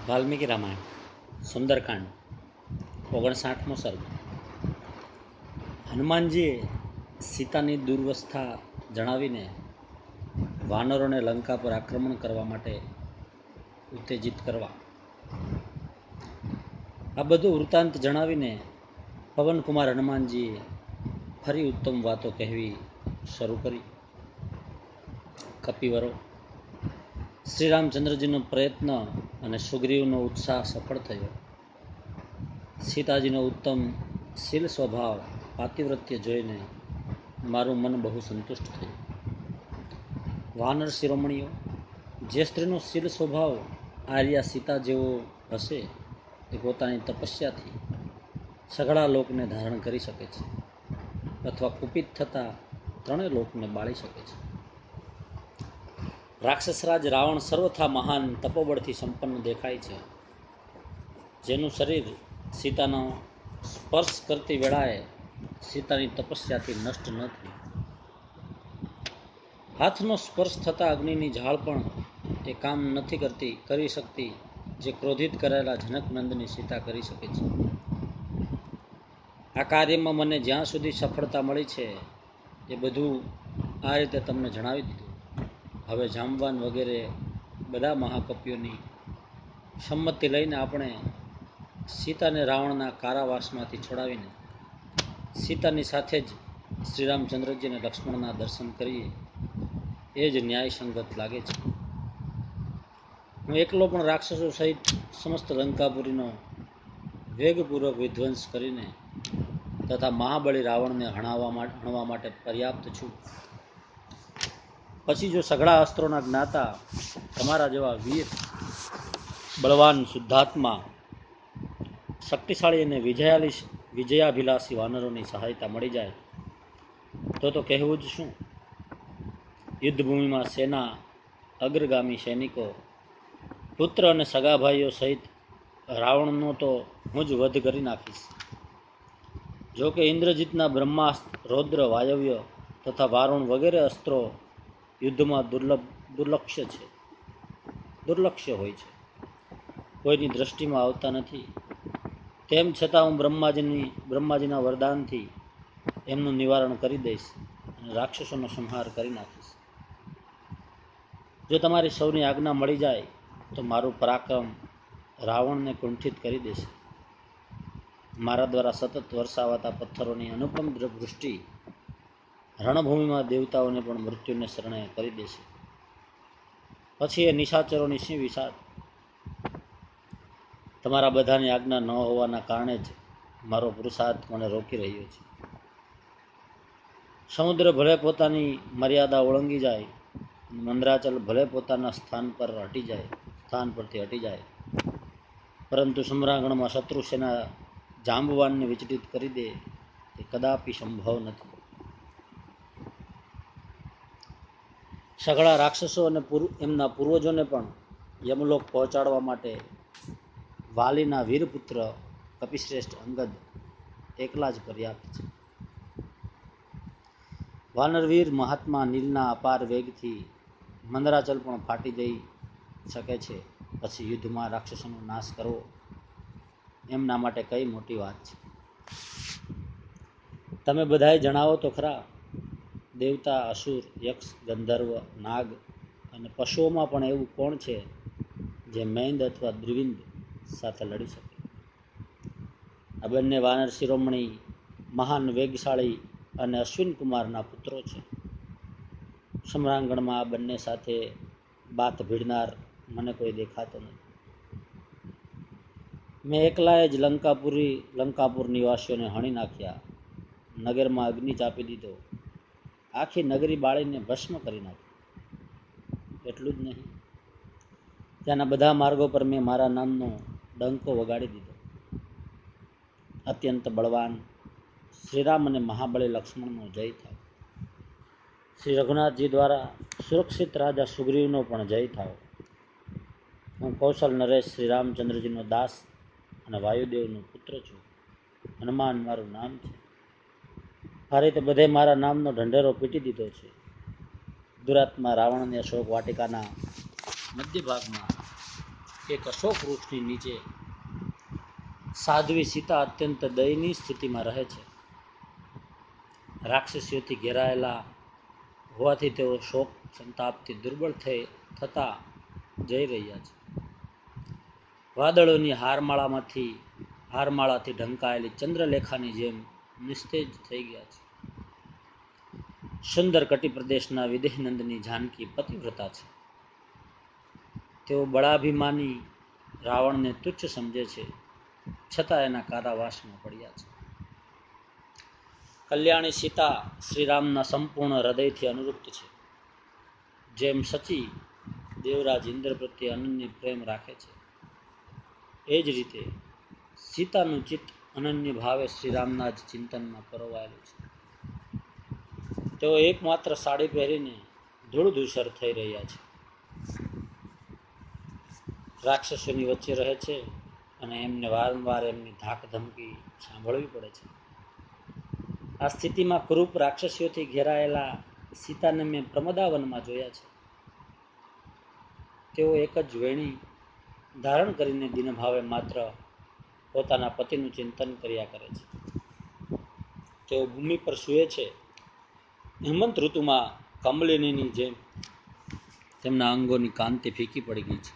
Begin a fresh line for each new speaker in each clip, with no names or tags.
વાલ્મીકી રામાયણ સુંદરકાંડ 59મો સર્ગ. હનુમાનજીએ સીતાની દુર્વસ્થા જણાવીને વાનરોને લંકા પર આક્રમણ કરવા માટે ઉત્તેજિત કરવા. આ બધું વૃત્તાંત જણાવીને પવનકુમાર હનુમાનજીએ ફરી ઉત્તમ વાતો કહેવી શરૂ કરી. કપિવરો, શ્રી રામચંદ્રજીનો પ્રયત્ન અને સુગ્રીવનો ઉત્સાહ સફળ થયો. સીતાજીનો ઉત્તમ શીલ સ્વભાવ પાતિવ્રત્ય જોઈને મારું મન બહુ સંતુષ્ટ થયું. વાનર શિરોમણીઓ, જે સ્ત્રીનો શીલ સ્વભાવ આર્યા સીતા જેવો હશે તે પોતાની તપસ્યાથી સઘળા લોકને ધારણ કરી શકે છે અથવા કુપિત થતા ત્રણેય લોકને બાળી શકે છે. રાક્ષસરાજ રાવણ સર્વથા મહાન તપોબળથી સંપન્ન દેખાય છે, જેનું શરીર સીતાનો સ્પર્શ કરતી વેળાએ સીતાની તપસ્યાથી નષ્ટ ન થયું. હાથનો સ્પર્શ થતા અગ્નિની ઝાળ પણ એ કામ નથી કરી શકતી જે ક્રોધિત કરેલા જનકનંદની સીતા કરી શકે છે. આ કાર્યમાં મને જ્યાં સુધી સફળતા મળી છે એ બધું આ રીતે તમને જણાવી દીધું. હવે જામવાન વગેરે બધા મહાકપિઓની સંમતિ લઈને આપણે સીતાને રાવણના કારાવાસમાંથી છોડાવીને સીતાની સાથે જ શ્રી રામચંદ્રજી અને લક્ષ્મણના દર્શન કરીએ એ જ ન્યાયસંગત લાગે છે. હું એકલો પણ રાક્ષસો સહિત સમસ્ત લંકાપુરીનો વેગપૂર્વક વિધ્વંસ કરીને તથા મહાબળી રાવણને હણવા માટે પર્યાપ્ત છું. પછી જો સઘળા અસ્ત્રોના જ્ઞાતા તમારા જેવા વીર, બળવાન, શુદ્ધાત્મા, શક્તિશાળી અને વિજયાભિલાષી વાનરોની સહાયતા મળી જાય તો કહેવું જ શું. યુદ્ધભૂમિમાં સેના, અગ્રગામી સૈનિકો, પુત્ર અને સગાભાઈઓ સહિત રાવણનો તો હું જ વધ કરી નાખીશ. જો કે ઇન્દ્રજીતના બ્રહ્માસ્ત્ર, રૌદ્ર, વાયવ્ય તથા વારુણ વગેરે અસ્ત્રો યુદ્ધમાં દુર્લક્ષ્ય હોય છે, કોઈની દ્રષ્ટિમાં આવતા નથી. તેમ છતાં હું બ્રહ્માજીના વરદાનથી એમનું નિવારણ કરી દઈશ અને રાક્ષસોનો સંહાર કરી નાખીશ. જો તમારી સૌની આજ્ઞા મળી જાય તો મારું પરાક્રમ રાવણને કુંઠિત કરી દેશે. મારા દ્વારા સતત વરસાવાતા પથ્થરોની અનુપમ વૃષ્ટિ રણભૂમિમાં દેવતાઓને પણ મૃત્યુને શરણે કરી દેશે. પછી એ નિશાચરોની શી વિષાદ. તમારા બધાની આજ્ઞા ન હોવાના કારણે જ મારો પુરુષાર્થ મને રોકી રહ્યો છે. સમુદ્ર ભલે પોતાની મર્યાદા ઓળંગી જાય, મંદરાચલ ભલે પોતાના સ્થાન પરથી હટી જાય, પરંતુ સમ્રાંગણમાં શત્રુ સેના જાંબવાનને વિચલિત કરી દે તે કદાપી સંભવ નથી. સઘળા રાક્ષસો અને એમના પૂર્વજોને પણ યમલોક પહોંચાડવા માટે વાલીના વીરપુત્ર કપિશ્રેષ્ઠ અંગદ એકલા જ પર્યાપ્ત છે. વાનરવીર મહાત્મા નીલના અપાર વેગથી મંદરાચલ પણ ફાટી જઈ શકે છે. પછી યુદ્ધમાં રાક્ષસોનો નાશ કરવો એમના માટે કઈ મોટી વાત છે. તમે બધાએ જણાવો તો ખરા, દેવતા, અસુર, યક્ષ, ગંધર્વ, નાગ અને પશુઓમાં પણ એવું કોણ છે જે મૈંદ અથવા દ્વિવિંદ સાથે લડી શકે? આ બંને વાનર શિરોમણી, મહાન, વેગશાળી અને અશ્વિન કુમારના પુત્રો છે. સમ્રાંગણમાં આ બંને સાથે બાથ ભીડનાર મને કોઈ દેખાતો નથી. મેં એકલાએ જ લંકાપુર નિવાસીઓને હણી નાખ્યા, નગરમાં અગ્નિ ચાપી દીધો, આખી નગરી બાળીને ભસ્મ કરી નાખી. એટલું જ નહીં, ત્યાંના બધા માર્ગો પર મેં મારા નામનો ડંકો વગાડી દીધો. અત્યંત બળવાન શ્રીરામ અને મહાબળી લક્ષ્મણનો જય થાય. શ્રી રઘુનાથજી દ્વારા સુરક્ષિત રાજા સુગ્રીવનો પણ જય થાય. હું કૌશલ નરેશ શ્રી રામચંદ્રજીનો દાસ અને વાયુદેવનો પુત્ર છું. હનુમાન મારું નામ છે. આ રીતે બધે મારા નામનો ઢંઢેરો પીટી દીધો છે. દુરાત્મા રાવણને અશોક વાટિકાના મધ્ય ભાગમાં એક અશોક વૃક્ષની નીચે સાધ્વી સીતા અત્યંત દયનીય સ્થિતિમાં રહે છે. રાક્ષસીઓથી ઘેરાયેલા હોવાથી તેઓ શોક સંતાપથી દુર્બળ થતા જઈ રહ્યા છે. વાદળોની હારમાળાથી ઢંકાયેલી ચંદ્રલેખાની જેમ નિસ્તેજ થઈ ગયા છે. સુંદર કટી પ્રદેશના વિદેહનંદની જાનકી પતિવ્રતા છે. તેઓ બળાભિમાની રાવણને તુચ્છ સમજે છે, છતાં એના કારાવાસમાં પડ્યા છે. કલ્યાણી સીતા શ્રીરામના સંપૂર્ણ હૃદયથી અનુરૂપ્ત છે. જેમ સચી દેવરાજ ઇન્દ્ર પ્રત્યે અનન્ય પ્રેમ રાખે છે, એ જ રીતે સીતાનું ચિત્ત અનન્ય ભાવે શ્રીરામના જ ચિંતનમાં પરોવાયેલું છે. તેઓ એકમાત્ર સાડી પહેરીને ધૂળધૂસર થઈ રહ્યા છે. રાક્ષસોની વચ્ચે રહે છે અને એમને વારંવાર એમની ધાક ધમકી સાંભળવી પડે છે. આ સ્થિતિમાં ક્રૂપ રાક્ષસીઓથી ઘેરાયેલા સીતાને મેં પ્રમદાવનમાં જોયા છે. તેઓ એક જ વેણી ધારણ કરીને દિનભાવે માત્ર પોતાના પતિનું ચિંતન કર્યા કરે છે. તેઓ ભૂમિ પર સૂએ છે. હેમંત ઋતુમાં કમલિનીની જેમ તેમના અંગોની કાંતિ ફીકી પડી ગઈ છે.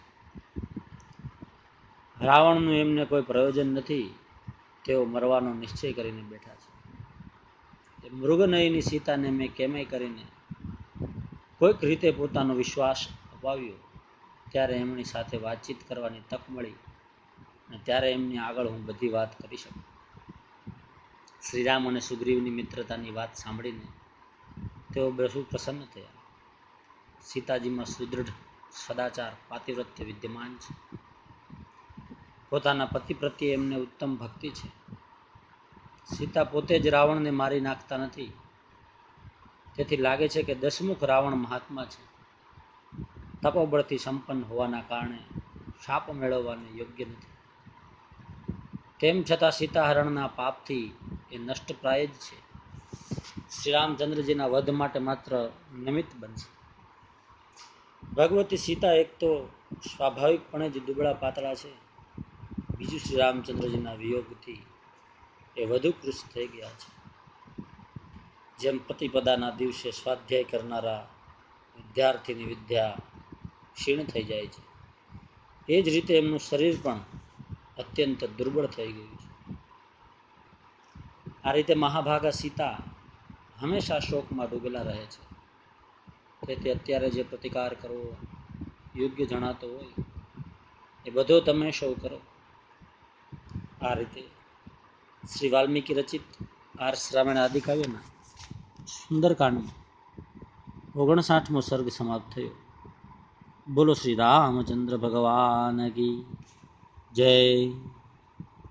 રાવણનું એમને કોઈ પ્રયોજન નથી. તેઓ મરવાનો નિશ્ચય કરીને બેઠા છે. મૃગનયની સીતાને મેં કેમે કરીને કોઈક રીતે પોતાનો વિશ્વાસ અપાવ્યો, ત્યારે એમની સાથે વાતચીત કરવાની તક મળી અને ત્યારે એમની આગળ હું બધી વાત કરી શકું. શ્રીરામ અને સુગ્રીવની મિત્રતાની વાત સાંભળીને તેઓ બહુ પ્રસન્ન થયા. સીતાજીમાં સુદૃઢ સદાચાર પાતિવ્રત્ય વિદ્યમાન છે. પોતાના પતિ પ્રત્યે એમને ઉત્તમ ભક્તિ છે. સીતા પોતે જ રાવણને મારી નાખતા નથી. તેથી લાગે છે કે દશમુખ રાવણ મહાત્મા છે. તપોબળથી સંપન્ન હોવાના કારણે શાપ મેળવવાને યોગ્ય નથી. તેમ છતાં સીતાહરણના પાપથી એ નષ્ટપ્રાય જ છે. શ્રી રામચંદ્રજીના વધ માટે માત્ર નિમિત્ત બનશે. ભગવતી સીતા એક તો સ્વાભાવિકપણે જ દુબળા પાતળા છે. બીજું શ્રી રામચંદ્રજીના વિયોગથી એ વધુ કૃશ થઈ ગયા છે. જેમ પ્રતિપદાના દિવસે સ્વાધ્યાય કરનારા વિદ્યાર્થીની વિદ્યા ક્ષીણ થઈ જાય છે, એ જ રીતે એમનું શરીર પણ અત્યંત દુર્બળ થઈ ગયું છે. આ રીતે મહાભાગા સીતા હંમેશા શોકમાં ડૂબેલા રહે છે. તેથી અત્યારે જે પ્રતિકાર કરવો યોગ્ય જણાતો હોય એ બધો તમે સૌ કરો. આ રીતે શ્રી વાલ્મીકી રચિત આર્ષ રામાયણ આદિકાવ્યના સુંદરકાંડમાં 59મો સર્ગ સમાપ્ત થયો. બોલો શ્રી રામચંદ્ર ભગવાન કી જય.